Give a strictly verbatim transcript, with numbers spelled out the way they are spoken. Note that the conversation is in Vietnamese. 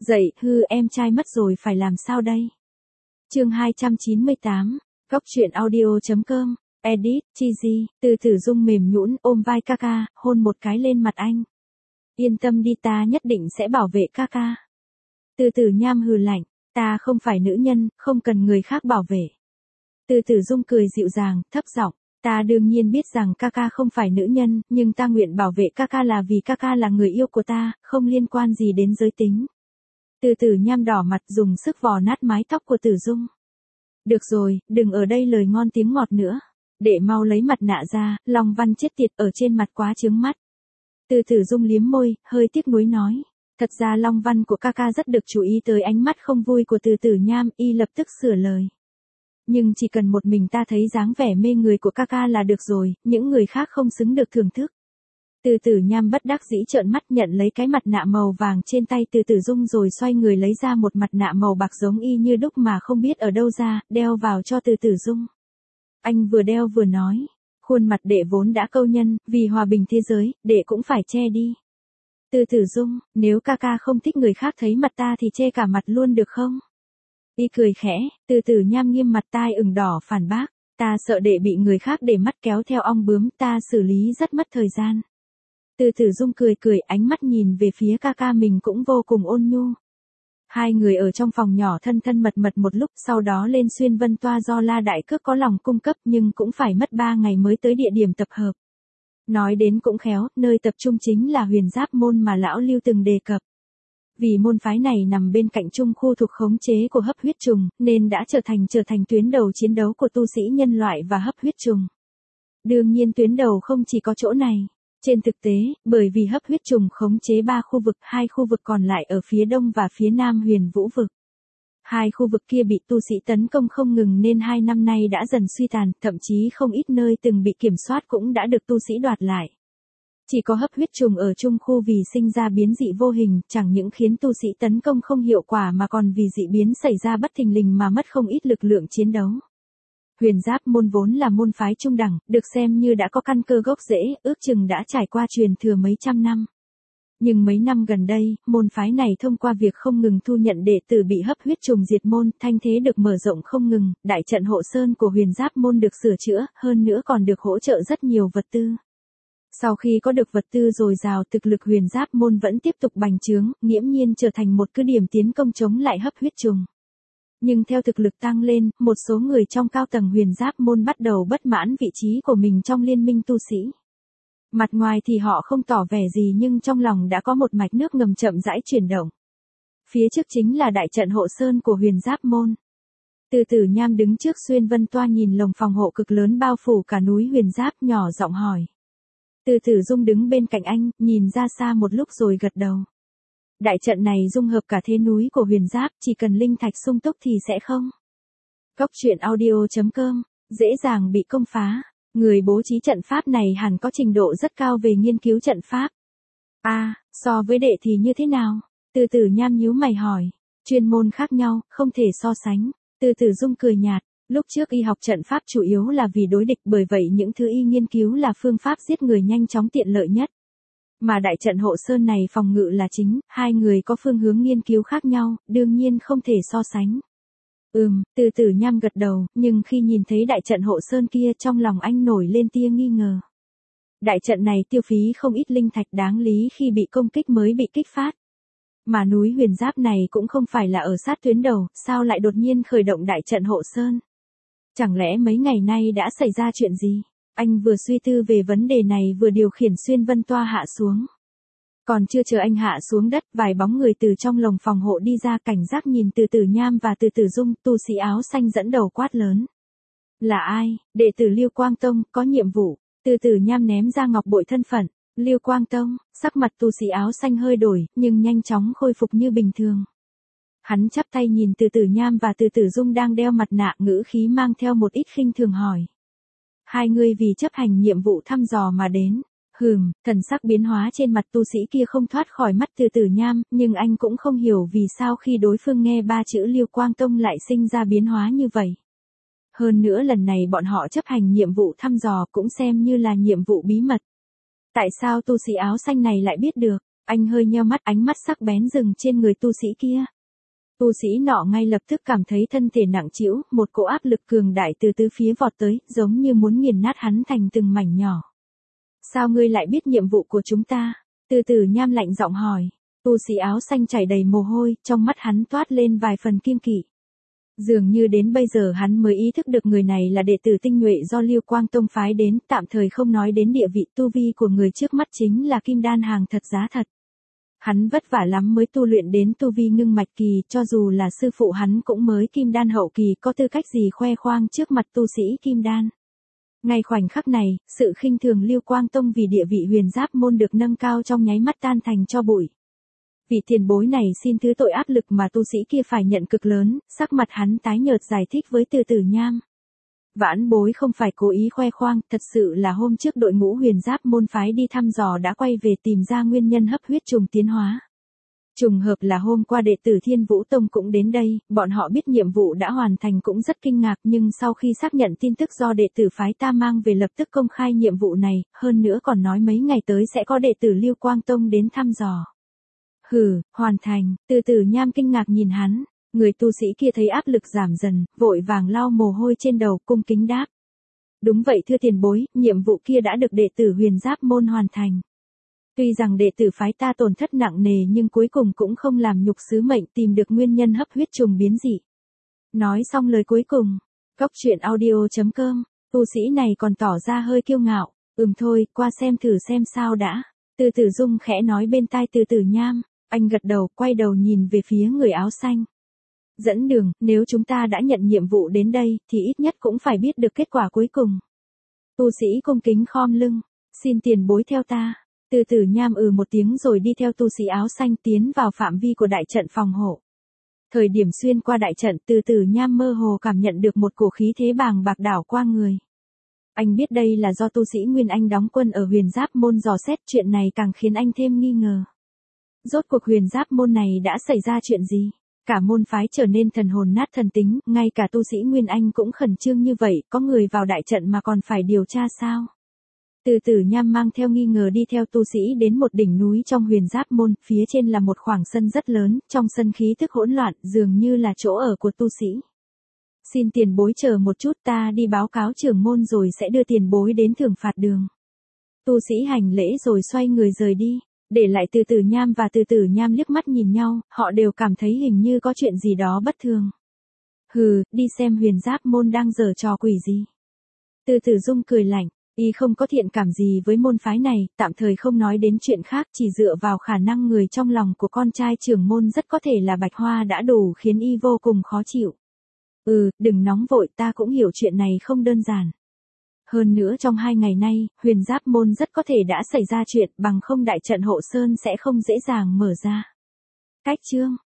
Dậy, hư em trai mất rồi phải làm sao đây? Chương hai trăm chín mươi tám, Góc truyện audio.com, edit, Chizy, Từ Tử Dung mềm nhũn ôm vai Kaka, hôn một cái lên mặt anh. Yên tâm đi, ta nhất định sẽ bảo vệ Kaka. Từ Tử Nham hừ lạnh, ta không phải nữ nhân, không cần người khác bảo vệ. Từ Tử Dung cười dịu dàng, thấp giọng, ta đương nhiên biết rằng Kaka không phải nữ nhân, nhưng ta nguyện bảo vệ Kaka là vì Kaka là người yêu của ta, không liên quan gì đến giới tính. Từ Tử Nham đỏ mặt dùng sức vò nát mái tóc của Tử Dung. Được rồi, đừng ở đây lời ngon tiếng ngọt nữa. Để mau lấy mặt nạ ra, Long Văn chết tiệt ở trên mặt quá chướng mắt. Từ Tử Dung liếm môi, hơi tiếc nuối nói. Thật ra Long Văn của Kaka rất được chú ý tới ánh mắt không vui của Từ Tử Nham, y lập tức sửa lời. Nhưng chỉ cần một mình ta thấy dáng vẻ mê người của Kaka là được rồi, những người khác không xứng được thưởng thức. Từ Tử Nham bất đắc dĩ trợn mắt nhận lấy cái mặt nạ màu vàng trên tay Từ Tử Dung rồi xoay người lấy ra một mặt nạ màu bạc giống y như đúc mà không biết ở đâu ra, đeo vào cho Từ Tử Dung. Anh vừa đeo vừa nói, khuôn mặt đệ vốn đã câu nhân, vì hòa bình thế giới, đệ cũng phải che đi. Từ Tử Dung, nếu Kaka không thích người khác thấy mặt ta thì che cả mặt luôn được không? Y cười khẽ, Từ Tử Nham nghiêm mặt tai ửng đỏ phản bác, ta sợ đệ bị người khác để mắt kéo theo ong bướm, ta xử lý rất mất thời gian. Từ Tử Dung cười cười, ánh mắt nhìn về phía Kaka mình cũng vô cùng ôn nhu. Hai người ở trong phòng nhỏ thân thân mật mật một lúc, sau đó lên xuyên vân toa do La Đại Cước có lòng cung cấp nhưng cũng phải mất ba ngày mới tới địa điểm tập hợp. Nói đến cũng khéo, nơi tập trung chính là Huyền Giáp môn mà lão Lưu từng đề cập. Vì môn phái này nằm bên cạnh trung khu thuộc khống chế của hấp huyết trùng, nên đã trở thành trở thành tuyến đầu chiến đấu của tu sĩ nhân loại và hấp huyết trùng. Đương nhiên tuyến đầu không chỉ có chỗ này. Trên thực tế, bởi vì hấp huyết trùng khống chế ba khu vực, hai khu vực còn lại ở phía đông và phía nam Huyền Vũ vực. Hai khu vực kia bị tu sĩ tấn công không ngừng nên hai năm nay đã dần suy tàn, thậm chí không ít nơi từng bị kiểm soát cũng đã được tu sĩ đoạt lại. Chỉ có hấp huyết trùng ở trung khu vì sinh ra biến dị vô hình, chẳng những khiến tu sĩ tấn công không hiệu quả mà còn vì dị biến xảy ra bất thình lình mà mất không ít lực lượng chiến đấu. Huyền Giáp môn vốn là môn phái trung đẳng, được xem như đã có căn cơ gốc rễ, ước chừng đã trải qua truyền thừa mấy trăm năm. Nhưng mấy năm gần đây, môn phái này thông qua việc không ngừng thu nhận đệ tử bị hấp huyết trùng diệt môn, thanh thế được mở rộng không ngừng, đại trận hộ sơn của Huyền Giáp môn được sửa chữa, hơn nữa còn được hỗ trợ rất nhiều vật tư. Sau khi có được vật tư dồi dào, thực lực Huyền Giáp môn vẫn tiếp tục bành trướng, nghiễm nhiên trở thành một cứ điểm tiến công chống lại hấp huyết trùng. Nhưng theo thực lực tăng lên, một số người trong cao tầng Huyền Giáp môn bắt đầu bất mãn vị trí của mình trong liên minh tu sĩ. Mặt ngoài thì họ không tỏ vẻ gì nhưng trong lòng đã có một mạch nước ngầm chậm rãi chuyển động. Phía trước chính là đại trận hộ sơn của Huyền Giáp môn. Từ Tử Nham đứng trước xuyên vân toa nhìn lồng phòng hộ cực lớn bao phủ cả núi Huyền Giáp, nhỏ giọng hỏi. Từ Tử Dung đứng bên cạnh anh, nhìn ra xa một lúc rồi gật đầu. Đại trận này dung hợp cả thế núi của Huyền Giáp, chỉ cần linh thạch sung túc thì sẽ không. Góc truyện audio.com, dễ dàng bị công phá. Người bố trí trận pháp này hẳn có trình độ rất cao về nghiên cứu trận pháp. À, so với đệ thì như thế nào? Từ Tử Nham nhíu mày hỏi. Chuyên môn khác nhau, không thể so sánh. Từ Tử Dung cười nhạt. Lúc trước y học trận pháp chủ yếu là vì đối địch, bởi vậy những thứ y nghiên cứu là phương pháp giết người nhanh chóng tiện lợi nhất. Mà đại trận hộ sơn này phòng ngự là chính, hai người có phương hướng nghiên cứu khác nhau, đương nhiên không thể so sánh. Ừm, Từ Tử Nham gật đầu, nhưng khi nhìn thấy đại trận hộ sơn kia trong lòng anh nổi lên tia nghi ngờ. Đại trận này tiêu phí không ít linh thạch, đáng lý khi bị công kích mới bị kích phát. Mà núi Huyền Giáp này cũng không phải là ở sát tuyến đầu, sao lại đột nhiên khởi động đại trận hộ sơn? Chẳng lẽ mấy ngày nay đã xảy ra chuyện gì? Anh vừa suy tư về vấn đề này vừa điều khiển xuyên vân toa hạ xuống. Còn chưa chờ anh hạ xuống đất, vài bóng người từ trong lồng phòng hộ đi ra, cảnh giác nhìn Từ Tử Nham và Từ Tử Dung, tu sĩ áo xanh dẫn đầu quát lớn. Là ai? Đệ tử Lưu Quang Tông, có nhiệm vụ. Từ Tử Nham ném ra ngọc bội thân phận. Lưu Quang Tông, sắc mặt tu sĩ áo xanh hơi đổi, nhưng nhanh chóng khôi phục như bình thường. Hắn chắp tay nhìn Từ Tử Nham và Từ Tử Dung đang đeo mặt nạ, ngữ khí mang theo một ít khinh thường hỏi. Hai người vì chấp hành nhiệm vụ thăm dò mà đến. Hừm, thần sắc biến hóa trên mặt tu sĩ kia không thoát khỏi mắt Từ Tử Nham, nhưng anh cũng không hiểu vì sao khi đối phương nghe ba chữ Lưu Quang Tông lại sinh ra biến hóa như vậy. Hơn nữa lần này bọn họ chấp hành nhiệm vụ thăm dò cũng xem như là nhiệm vụ bí mật. Tại sao tu sĩ áo xanh này lại biết được? Anh hơi nheo mắt, ánh mắt sắc bén dừng trên người tu sĩ kia. Tu sĩ nọ ngay lập tức cảm thấy thân thể nặng trĩu, một cỗ áp lực cường đại từ tứ phía vọt tới, giống như muốn nghiền nát hắn thành từng mảnh nhỏ. Sao ngươi lại biết nhiệm vụ của chúng ta? Từ từ nham lạnh giọng hỏi. Tu sĩ áo xanh chảy đầy mồ hôi, trong mắt hắn toát lên vài phần kiêng kỵ. Dường như đến bây giờ hắn mới ý thức được người này là đệ tử tinh nhuệ do Liêu Quang Tông phái đến, tạm thời không nói đến địa vị tu vi của người trước mắt chính là kim đan hàng thật giá thật. Hắn vất vả lắm mới tu luyện đến tu vi ngưng mạch kỳ, cho dù là sư phụ hắn cũng mới kim đan hậu kỳ, có tư cách gì khoe khoang trước mặt tu sĩ kim đan. Ngay khoảnh khắc này, sự khinh thường Liêu Quang Tông vì địa vị huyền giáp môn được nâng cao trong nháy mắt tan thành tro bụi. Vị tiền bối này xin thứ tội, áp lực mà tu sĩ kia phải nhận cực lớn, sắc mặt hắn tái nhợt giải thích với Từ Tử Nham. Vãn bối không phải cố ý khoe khoang, thật sự là hôm trước đội ngũ huyền giáp môn phái đi thăm dò đã quay về tìm ra nguyên nhân hấp huyết trùng tiến hóa. Trùng hợp là hôm qua đệ tử Thiên Vũ Tông cũng đến đây, bọn họ biết nhiệm vụ đã hoàn thành cũng rất kinh ngạc, nhưng sau khi xác nhận tin tức do đệ tử phái ta mang về lập tức công khai nhiệm vụ này, hơn nữa còn nói mấy ngày tới sẽ có đệ tử Liêu Quang Tông đến thăm dò. Hừ, hoàn thành. Từ Từ Nham kinh ngạc nhìn hắn, người tu sĩ kia thấy áp lực giảm dần, vội vàng lau mồ hôi trên đầu, cung kính đáp. Đúng vậy thưa tiền bối, nhiệm vụ kia đã được đệ tử huyền giáp môn hoàn thành. Tuy rằng đệ tử phái ta tổn thất nặng nề nhưng cuối cùng cũng không làm nhục sứ mệnh, tìm được nguyên nhân hấp huyết trùng biến dị. Nói xong lời cuối cùng, Cốc Truyện Audio chấm com, tu sĩ này còn tỏ ra hơi kiêu ngạo, ừm thôi, qua xem thử xem sao đã. Từ Tử Dung khẽ nói bên tai Từ Tử Nham, anh gật đầu, quay đầu nhìn về phía người áo xanh. Dẫn đường, nếu chúng ta đã nhận nhiệm vụ đến đây, thì ít nhất cũng phải biết được kết quả cuối cùng. Tu sĩ cung kính khom lưng, xin tiền bối theo ta. Từ Tử Nham ừ một tiếng rồi đi theo tu sĩ áo xanh tiến vào phạm vi của đại trận phòng hộ. Thời điểm xuyên qua đại trận, Từ Tử Nham mơ hồ cảm nhận được một cổ khí thế bàng bạc đảo qua người. Anh biết đây là do tu sĩ Nguyên Anh đóng quân ở huyền giáp môn dò xét, chuyện này càng khiến anh thêm nghi ngờ. Rốt cuộc huyền giáp môn này đã xảy ra chuyện gì? Cả môn phái trở nên thần hồn nát thần tính, ngay cả tu sĩ Nguyên Anh cũng khẩn trương như vậy, có người vào đại trận mà còn phải điều tra sao? Từ Tử Nham mang theo nghi ngờ đi theo tu sĩ đến một đỉnh núi trong huyền giáp môn, phía trên là một khoảng sân rất lớn, trong sân khí tức hỗn loạn, dường như là chỗ ở của tu sĩ. Xin tiền bối chờ một chút, ta đi báo cáo trưởng môn rồi sẽ đưa tiền bối đến thưởng phạt đường. Tu sĩ hành lễ rồi xoay người rời đi, để lại Từ Tử Nham và Từ Tử Nham liếc mắt nhìn nhau, họ đều cảm thấy hình như có chuyện gì đó bất thường. Hừ, đi xem huyền giáp môn đang giở trò quỷ gì. Từ Tử Dung cười lạnh, y không có thiện cảm gì với môn phái này, tạm thời không nói đến chuyện khác, chỉ dựa vào khả năng người trong lòng của con trai trưởng môn rất có thể là Bạch Hoa đã đủ khiến y vô cùng khó chịu. Ừ, đừng nóng vội, ta cũng hiểu chuyện này không đơn giản. Hơn nữa trong hai ngày nay, huyền giáp môn rất có thể đã xảy ra chuyện, bằng không đại trận hộ sơn sẽ không dễ dàng mở ra. Cách chương